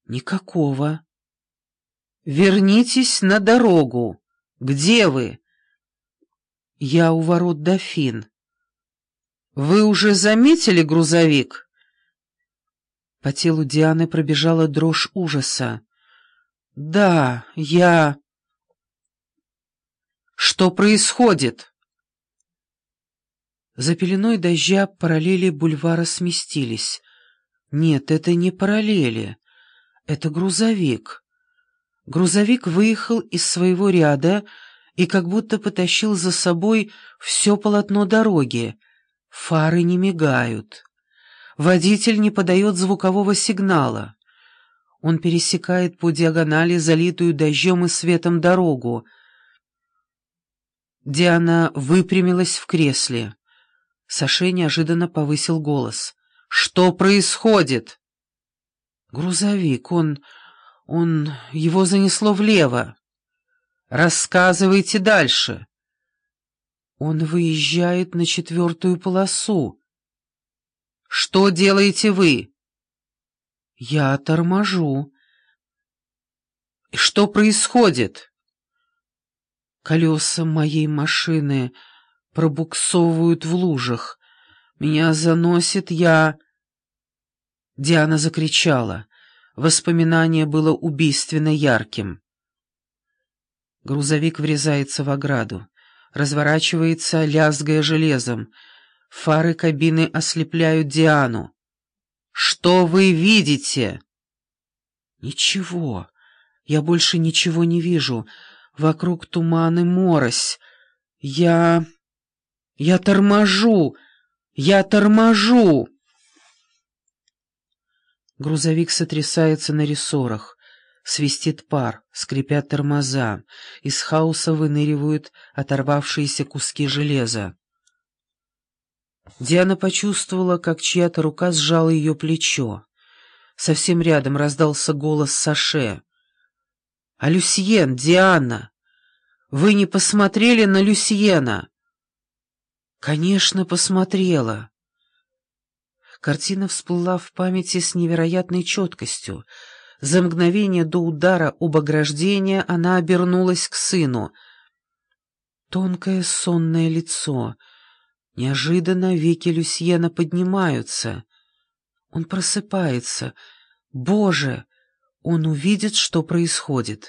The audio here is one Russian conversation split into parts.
Никакого. Вернитесь на дорогу. Где вы? Я у ворот Дофин. Вы уже заметили грузовик? По телу Дианы пробежала дрожь ужаса. Да, я... Что происходит? За пеленой дождя параллели бульвара сместились. Нет, это не параллели. Это грузовик. Грузовик выехал из своего ряда и как будто потащил за собой все полотно дороги. Фары не мигают. Водитель не подает звукового сигнала. Он пересекает по диагонали залитую дождем и светом дорогу. Диана выпрямилась в кресле. Саше неожиданно повысил голос. «Что происходит?» «Грузовик, его занесло влево». «Рассказывайте дальше». «Он выезжает на 4-ю полосу». «Что делаете вы?» «Я торможу». «Что происходит?» «Колеса моей машины пробуксовывают в лужах. Меня заносит, я...» Диана закричала. Воспоминание было убийственно ярким. Грузовик врезается в ограду, разворачивается, лязгая железом. Фары кабины ослепляют Диану. «Что вы видите?» «Ничего. Я больше ничего не вижу. Вокруг туман и морось. Я торможу! Я торможу!» Грузовик сотрясается на рессорах. Свистит пар, скрипят тормоза. Из хаоса выныривают оторвавшиеся куски железа. Диана почувствовала, как чья-то рука сжала ее плечо. Совсем рядом раздался голос Саше. «А Люсьен, Диана, вы не посмотрели на Люсьена?» «Конечно, посмотрела». Картина всплыла в памяти с невероятной четкостью. За мгновение до удара об ограждение она обернулась к сыну. Тонкое сонное лицо. Неожиданно веки Люсьена поднимаются. Он просыпается. Боже! Он увидит, что происходит.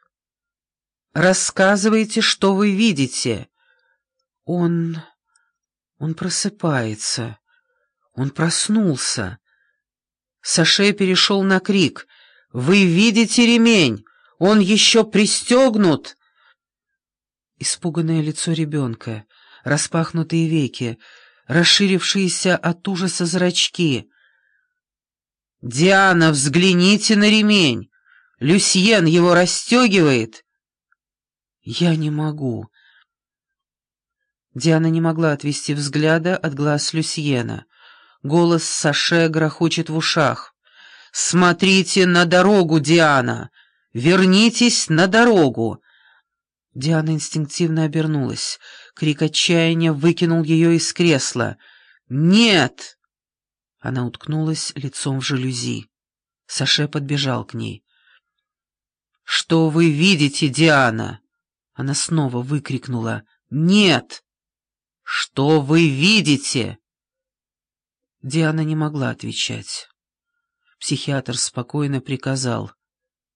«Рассказывайте, что вы видите». Он просыпается. Он проснулся. Саше перешел на крик. «Вы видите ремень? Он еще пристегнут!» Испуганное лицо ребенка, распахнутые веки, расширившиеся от ужаса зрачки. «Диана, взгляните на ремень! Люсьен его расстегивает!» «Я не могу». Диана не могла отвести взгляда от глаз Люсьена. Голос Саше грохочет в ушах. «Смотрите на дорогу, Диана! Вернитесь на дорогу!» Диана инстинктивно обернулась. Крик отчаяния выкинул ее из кресла. «Нет!» Она уткнулась лицом в жалюзи. Саше подбежал к ней. «Что вы видите, Диана?» Она снова выкрикнула. «Нет!» «Что вы видите?» Диана не могла отвечать. Психиатр спокойно приказал.